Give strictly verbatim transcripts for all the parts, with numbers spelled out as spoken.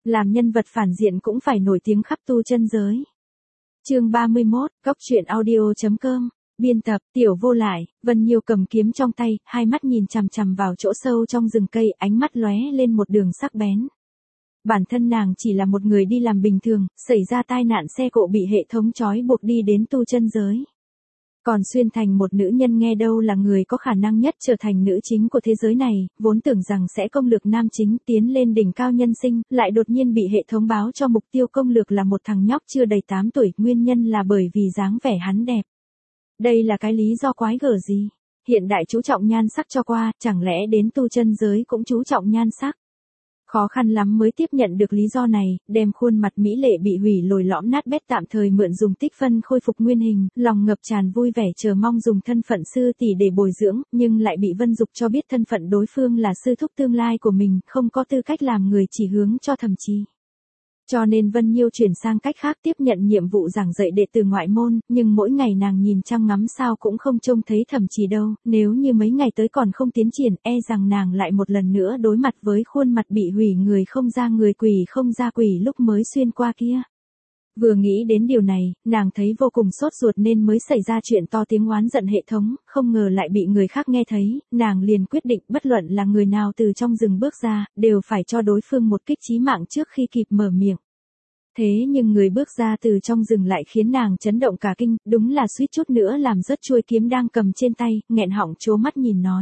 làm nhân vật phản diện cũng phải nổi tiếng khắp tu chân giới. Chương ba mươi mốt, Cốc truyện audio chấm com. Biên tập, Tiểu Vô Lại. Vân Nhiêu cầm kiếm trong tay, hai mắt nhìn chằm chằm vào chỗ sâu trong rừng cây, ánh mắt lóe lên một đường sắc bén. Bản thân nàng chỉ là một người đi làm bình thường, xảy ra tai nạn xe cộ bị hệ thống trói buộc đi đến tu chân giới. Còn xuyên thành một nữ nhân nghe đâu là người có khả năng nhất trở thành nữ chính của thế giới này, vốn tưởng rằng sẽ công lược nam chính tiến lên đỉnh cao nhân sinh, lại đột nhiên bị hệ thống báo cho mục tiêu công lược là một thằng nhóc chưa đầy tám tuổi, nguyên nhân là bởi vì dáng vẻ hắn đẹp. Đây là cái lý do quái gở gì? Hiện đại chú trọng nhan sắc cho qua, chẳng lẽ đến tu chân giới cũng chú trọng nhan sắc? Khó khăn lắm mới tiếp nhận được lý do này, đem khuôn mặt mỹ lệ bị hủy lồi lõm nát bét tạm thời mượn dùng tích phân khôi phục nguyên hình, lòng ngập tràn vui vẻ chờ mong dùng thân phận sư tỷ để bồi dưỡng, nhưng lại bị Vân Dục cho biết thân phận đối phương là sư thúc tương lai của mình, không có tư cách làm người chỉ hướng cho Thẩm Trì. Cho nên Vân Nhiêu chuyển sang cách khác tiếp nhận nhiệm vụ giảng dạy đệ tử ngoại môn, nhưng mỗi ngày nàng nhìn trăng ngắm sao cũng không trông thấy Thẩm Trì đâu, nếu như mấy ngày tới còn không tiến triển, e rằng nàng lại một lần nữa đối mặt với khuôn mặt bị hủy người không ra người quỷ không ra quỷ lúc mới xuyên qua kia. Vừa nghĩ đến điều này, nàng thấy vô cùng sốt ruột nên mới xảy ra chuyện to tiếng oán giận hệ thống, không ngờ lại bị người khác nghe thấy, nàng liền quyết định bất luận là người nào từ trong rừng bước ra, đều phải cho đối phương một kích chí mạng trước khi kịp mở miệng. Thế nhưng người bước ra từ trong rừng lại khiến nàng chấn động cả kinh, đúng là suýt chút nữa làm rớt chuôi kiếm đang cầm trên tay, nghẹn họng trố mắt nhìn nói.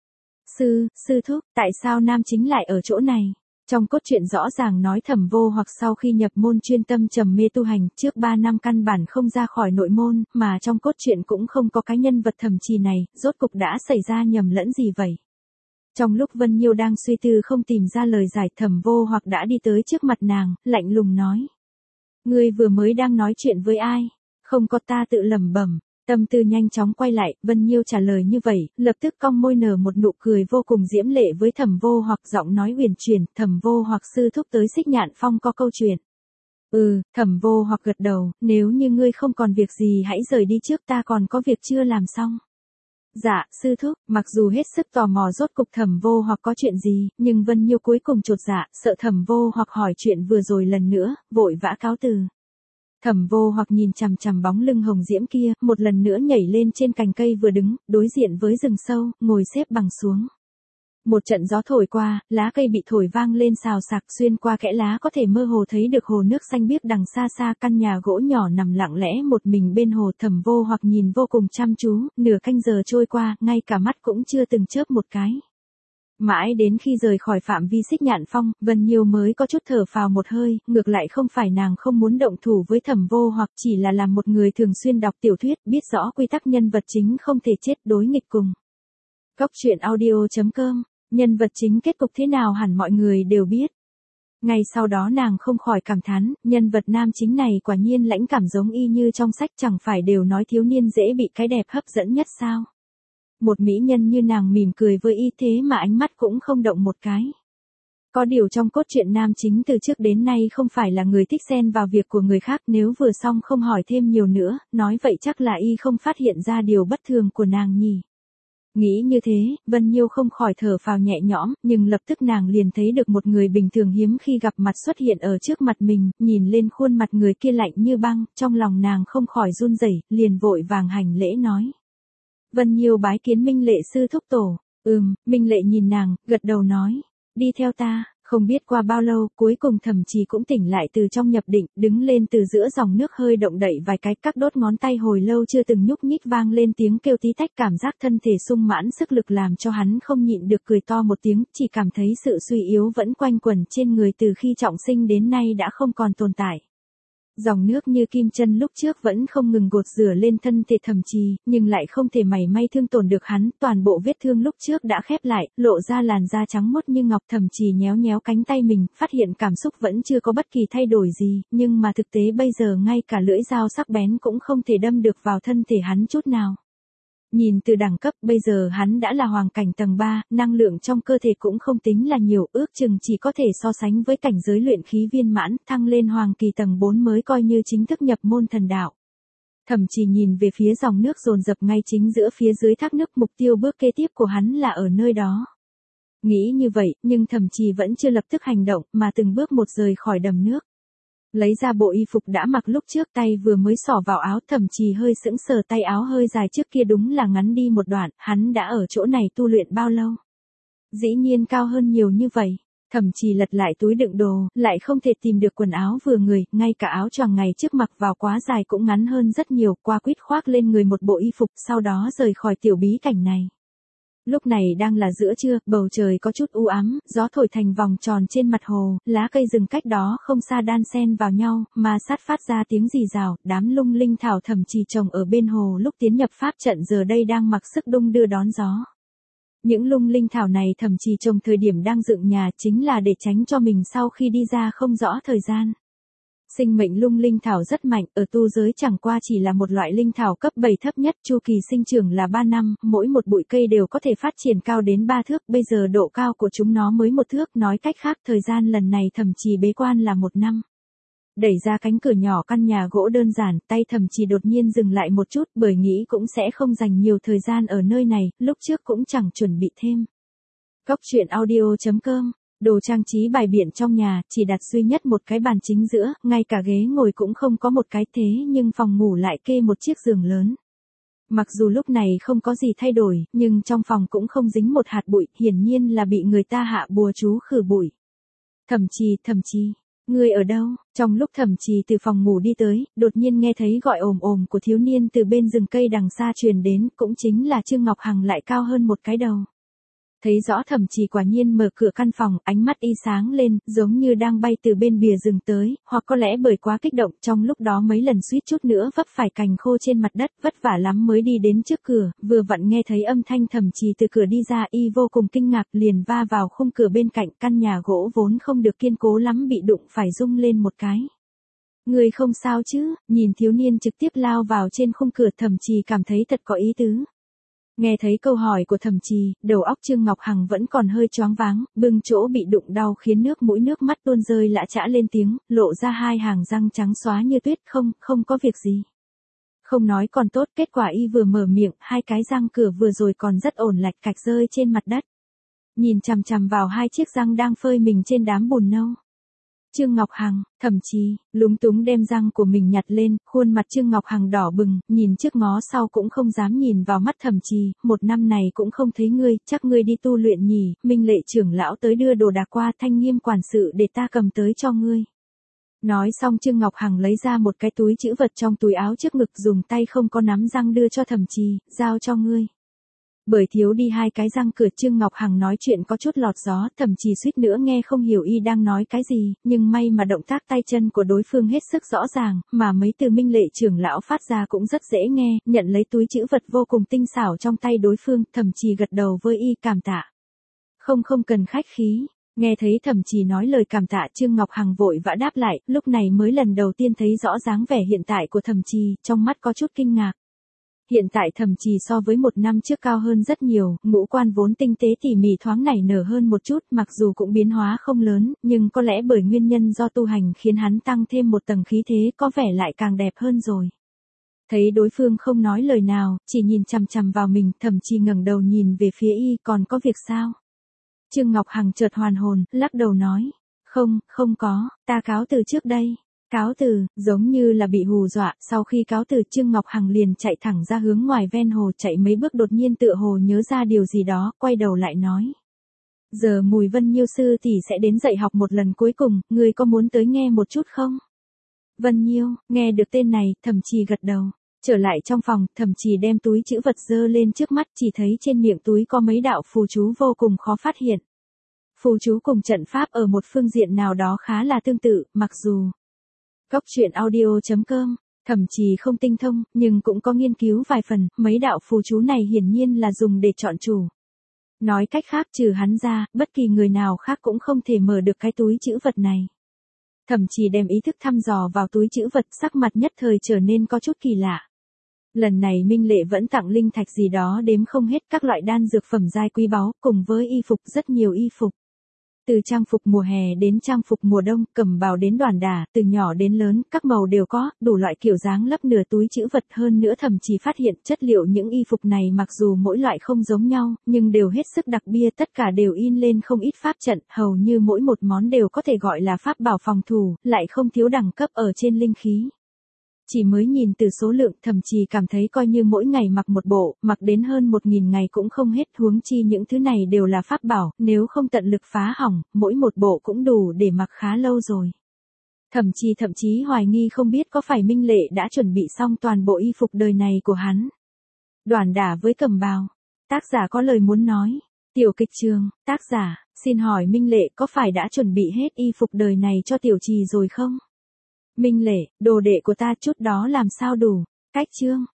Sư, sư thúc, tại sao nam chính lại ở chỗ này? Trong cốt truyện rõ ràng nói Thẩm Vô hoặc sau khi nhập môn chuyên tâm trầm mê tu hành, trước ba năm căn bản không ra khỏi nội môn, mà trong cốt truyện cũng không có cái nhân vật Thẩm Trì này, rốt cục đã xảy ra nhầm lẫn gì vậy? Trong lúc Vân Nhiêu đang suy tư không tìm ra lời giải, Thẩm Vô hoặc đã đi tới trước mặt nàng, lạnh lùng nói. Ngươi vừa mới đang nói chuyện với ai? Không có, ta tự lẩm bẩm. Tâm tư nhanh chóng quay lại, Vân Nhiêu trả lời như vậy, lập tức cong môi nở một nụ cười vô cùng diễm lệ với Thẩm Vô hoặc, giọng nói huyền chuyển, Thẩm Vô hoặc sư thúc tới Xích Nhạn Phong có câu chuyện. Ừ, Thẩm Vô hoặc gật đầu, nếu như ngươi không còn việc gì hãy rời đi trước, ta còn có việc chưa làm xong. Dạ, sư thúc, mặc dù hết sức tò mò rốt cục Thẩm Vô hoặc có chuyện gì, nhưng Vân Nhiêu cuối cùng chột dạ, sợ Thẩm Vô hoặc hỏi chuyện vừa rồi lần nữa, vội vã cáo từ. Thẩm Vô hoặc nhìn chằm chằm bóng lưng hồng diễm kia, một lần nữa nhảy lên trên cành cây vừa đứng, đối diện với rừng sâu, ngồi xếp bằng xuống. Một trận gió thổi qua, lá cây bị thổi vang lên xào xạc, xuyên qua kẽ lá có thể mơ hồ thấy được hồ nước xanh biếc đằng xa xa, căn nhà gỗ nhỏ nằm lặng lẽ một mình bên hồ. Thẩm Vô hoặc nhìn vô cùng chăm chú, nửa canh giờ trôi qua, ngay cả mắt cũng chưa từng chớp một cái. Mãi đến khi rời khỏi phạm vi Xích Nhạn Phong, Vân Nhiêu mới có chút thở phào một hơi, ngược lại không phải nàng không muốn động thủ với Thẩm Vô hoặc, chỉ là làm một người thường xuyên đọc tiểu thuyết, biết rõ quy tắc nhân vật chính không thể chết đối nghịch cùng. Cốc truyện audio chấm com. Nhân vật chính kết cục thế nào hẳn mọi người đều biết. Ngay sau đó nàng không khỏi cảm thán, nhân vật nam chính này quả nhiên lãnh cảm giống y như trong sách, chẳng phải đều nói thiếu niên dễ bị cái đẹp hấp dẫn nhất sao. Một mỹ nhân như nàng mỉm cười với y thế mà ánh mắt cũng không động một cái. Có điều trong cốt truyện nam chính từ trước đến nay không phải là người thích xen vào việc của người khác, nếu vừa xong không hỏi thêm nhiều nữa, nói vậy chắc là y không phát hiện ra điều bất thường của nàng nhỉ. Nghĩ như thế, Vân Nhiêu không khỏi thở phào nhẹ nhõm, nhưng lập tức nàng liền thấy được một người bình thường hiếm khi gặp mặt xuất hiện ở trước mặt mình, nhìn lên khuôn mặt người kia lạnh như băng, trong lòng nàng không khỏi run rẩy, liền vội vàng hành lễ nói. Vân Nhiêu bái kiến Minh Lệ sư thúc tổ. Ừm, Minh Lệ nhìn nàng, gật đầu nói, đi theo ta. Không biết qua bao lâu, cuối cùng Thẩm Trì cũng tỉnh lại từ trong nhập định, đứng lên từ giữa dòng nước hơi động đậy vài cái, các đốt ngón tay hồi lâu chưa từng nhúc nhích vang lên tiếng kêu tí tách, cảm giác thân thể sung mãn sức lực làm cho hắn không nhịn được cười to một tiếng, chỉ cảm thấy sự suy yếu vẫn quanh quẩn trên người từ khi trọng sinh đến nay đã không còn tồn tại. Dòng nước như kim chân lúc trước vẫn không ngừng gột rửa lên thân thể Thẩm Trì, nhưng lại không thể mảy may thương tổn được hắn, toàn bộ vết thương lúc trước đã khép lại, lộ ra làn da trắng muốt như ngọc. Thẩm Trì nhéo nhéo cánh tay mình, phát hiện cảm xúc vẫn chưa có bất kỳ thay đổi gì, nhưng mà thực tế bây giờ ngay cả lưỡi dao sắc bén cũng không thể đâm được vào thân thể hắn chút nào. Nhìn từ đẳng cấp, bây giờ hắn đã là hoàng cảnh tầng ba, năng lượng trong cơ thể cũng không tính là nhiều, ước chừng chỉ có thể so sánh với cảnh giới luyện khí viên mãn, thăng lên hoàng kỳ tầng bốn mới coi như chính thức nhập môn thần đạo. Thẩm Trì nhìn về phía dòng nước dồn dập ngay chính giữa phía dưới thác nước, mục tiêu bước kế tiếp của hắn là ở nơi đó. Nghĩ như vậy, nhưng Thẩm Trì vẫn chưa lập tức hành động, mà từng bước một rời khỏi đầm nước. Lấy ra bộ y phục đã mặc lúc trước, tay vừa mới xỏ vào áo, Thẩm Trì hơi sững sờ, tay áo hơi dài trước kia đúng là ngắn đi một đoạn, hắn đã ở chỗ này tu luyện bao lâu? Dĩ nhiên cao hơn nhiều như vậy. Thẩm Trì lật lại túi đựng đồ, lại không thể tìm được quần áo vừa người, ngay cả áo choàng ngày trước mặc vào quá dài cũng ngắn hơn rất nhiều, qua quýt khoác lên người một bộ y phục, sau đó rời khỏi tiểu bí cảnh này. Lúc này đang là giữa trưa, bầu trời có chút u ám, gió thổi thành vòng tròn trên mặt hồ, lá cây rừng cách đó không xa đan xen vào nhau, mà sát phát ra tiếng rì rào, đám lung linh thảo Thẩm Trì trồng ở bên hồ lúc tiến nhập pháp trận giờ đây đang mặc sức đung đưa đón gió. Những lung linh thảo này Thẩm Trì trồng thời điểm đang dựng nhà, chính là để tránh cho mình sau khi đi ra không rõ thời gian. Sinh mệnh lung linh thảo rất mạnh, ở tu giới chẳng qua chỉ là một loại linh thảo cấp bảy thấp nhất, chu kỳ sinh trưởng là ba năm, mỗi một bụi cây đều có thể phát triển cao đến ba thước, bây giờ độ cao của chúng nó mới một thước, nói cách khác thời gian lần này Thẩm Trì bế quan là một năm. Đẩy ra cánh cửa nhỏ căn nhà gỗ đơn giản, tay Thẩm Trì đột nhiên dừng lại một chút, bởi nghĩ cũng sẽ không dành nhiều thời gian ở nơi này, lúc trước cũng chẳng chuẩn bị thêm. Cốc truyện audio chấm com. Đồ trang trí bài biện trong nhà, chỉ đặt duy nhất một cái bàn chính giữa, ngay cả ghế ngồi cũng không có một cái, thế nhưng phòng ngủ lại kê một chiếc giường lớn. Mặc dù lúc này không có gì thay đổi, nhưng trong phòng cũng không dính một hạt bụi, hiển nhiên là bị người ta hạ bùa chú khử bụi. Thẩm Trì, Thẩm Trì, ngươi ở đâu? Trong lúc Thẩm Trì từ phòng ngủ đi tới, đột nhiên nghe thấy gọi ồm ồm của thiếu niên từ bên rừng cây đằng xa truyền đến, cũng chính là Trương Ngọc Hằng lại cao hơn một cái đầu. Thấy rõ Thẩm Trì quả nhiên mở cửa căn phòng, ánh mắt y sáng lên, giống như đang bay từ bên bìa rừng tới, hoặc có lẽ bởi quá kích động, trong lúc đó mấy lần suýt chút nữa vấp phải cành khô trên mặt đất, vất vả lắm mới đi đến trước cửa, vừa vặn nghe thấy âm thanh Thẩm Trì từ cửa đi ra, y vô cùng kinh ngạc, liền va vào khung cửa bên cạnh, căn nhà gỗ vốn không được kiên cố lắm bị đụng phải rung lên một cái. Người không sao chứ? Nhìn thiếu niên trực tiếp lao vào trên khung cửa, Thẩm Trì cảm thấy thật có ý tứ. Nghe thấy câu hỏi của Thẩm Trì, đầu óc Trương Ngọc Hằng vẫn còn hơi choáng váng, bưng chỗ bị đụng đau khiến nước mũi nước mắt tuôn rơi lã chã lên tiếng, lộ ra hai hàng răng trắng xóa như tuyết, không, không có việc gì. Không nói còn tốt, kết quả y vừa mở miệng, hai cái răng cửa vừa rồi còn rất ổn lạch cạch rơi trên mặt đất. Nhìn chằm chằm vào hai chiếc răng đang phơi mình trên đám bùn nâu. Trương Ngọc Hằng, Thẩm Trì, lúng túng đem răng của mình nhặt lên, khuôn mặt Trương Ngọc Hằng đỏ bừng, nhìn trước ngó sau cũng không dám nhìn vào mắt Thẩm Trì, một năm này cũng không thấy ngươi, chắc ngươi đi tu luyện nhỉ, Minh Lệ trưởng lão tới đưa đồ đạc qua, Thanh Nghiêm quản sự để ta cầm tới cho ngươi. Nói xong Trương Ngọc Hằng lấy ra một cái túi trữ vật trong túi áo trước ngực, dùng tay không có nắm răng đưa cho Thẩm Trì, giao cho ngươi. Bởi thiếu đi hai cái răng cửa, Trương Ngọc Hằng nói chuyện có chút lọt gió, Thẩm Trì suýt nữa nghe không hiểu y đang nói cái gì, nhưng may mà động tác tay chân của đối phương hết sức rõ ràng, mà mấy từ Minh Lệ trưởng lão phát ra cũng rất dễ nghe, nhận lấy túi trữ vật vô cùng tinh xảo trong tay đối phương, Thẩm Trì gật đầu với y, cảm tạ. Không không cần khách khí. Nghe thấy Thẩm Trì nói lời cảm tạ, Trương Ngọc Hằng vội vã đáp lại, lúc này mới lần đầu tiên thấy rõ dáng vẻ hiện tại của Thẩm Trì, trong mắt có chút kinh ngạc. Hiện tại Thẩm Trì so với một năm trước cao hơn rất nhiều, ngũ quan vốn tinh tế tỉ mỉ thoáng nảy nở hơn một chút, mặc dù cũng biến hóa không lớn, nhưng có lẽ bởi nguyên nhân do tu hành khiến hắn tăng thêm một tầng khí thế, có vẻ lại càng đẹp hơn rồi. Thấy đối phương không nói lời nào, chỉ nhìn chằm chằm vào mình, Thẩm Trì ngẩng đầu nhìn về phía y, còn có việc sao? Trương Ngọc Hằng chợt hoàn hồn, lắc đầu nói, không, không có, ta cáo từ trước đây. Cáo từ, giống như là bị hù dọa, sau khi cáo từ Trương Ngọc Hằng liền chạy thẳng ra hướng ngoài ven hồ, chạy mấy bước đột nhiên tựa hồ nhớ ra điều gì đó, quay đầu lại nói. Giờ Mùi Vân Nhiêu sư tỷ sẽ đến dạy học một lần cuối cùng, ngươi có muốn tới nghe một chút không? Vân Nhiêu, nghe được tên này, Thẩm Trì gật đầu. Trở lại trong phòng, Thẩm Trì đem túi trữ vật dơ lên trước mắt, chỉ thấy trên miệng túi có mấy đạo phù chú vô cùng khó phát hiện. Phù chú cùng trận pháp ở một phương diện nào đó khá là tương tự, mặc dù Cốc truyện audio chấm com, Thẩm Trì không tinh thông, nhưng cũng có nghiên cứu vài phần, mấy đạo phù chú này hiển nhiên là dùng để chọn chủ. Nói cách khác trừ hắn ra, bất kỳ người nào khác cũng không thể mở được cái túi trữ vật này. Thẩm Trì đem ý thức thăm dò vào túi trữ vật, sắc mặt nhất thời trở nên có chút kỳ lạ. Lần này Minh Lệ vẫn tặng linh thạch gì đó đếm không hết, các loại đan dược phẩm giai quý báu, cùng với y phục, rất nhiều y phục. Từ trang phục mùa hè đến trang phục mùa đông, cẩm bào đến đoàn đả, từ nhỏ đến lớn, các màu đều có, đủ loại kiểu dáng lấp nửa túi trữ vật, hơn nữa thậm chí phát hiện chất liệu những y phục này mặc dù mỗi loại không giống nhau, nhưng đều hết sức đặc biệt, tất cả đều in lên không ít pháp trận, hầu như mỗi một món đều có thể gọi là pháp bảo phòng thủ, lại không thiếu đẳng cấp ở trên linh khí. Chỉ mới nhìn từ số lượng, thậm chí cảm thấy coi như mỗi ngày mặc một bộ, mặc đến hơn một nghìn ngày cũng không hết, huống chi những thứ này đều là pháp bảo, nếu không tận lực phá hỏng, mỗi một bộ cũng đủ để mặc khá lâu rồi. Thậm chí thậm chí hoài nghi không biết có phải Minh Lệ đã chuẩn bị xong toàn bộ y phục đời này của hắn. Đoàn đả với cẩm bào. Tác giả có lời muốn nói. Tiểu kịch trường, tác giả, xin hỏi Minh Lệ có phải đã chuẩn bị hết y phục đời này cho tiểu trì rồi không? Minh Lệ, đồ đệ của ta chút đó làm sao đủ? Cách chương.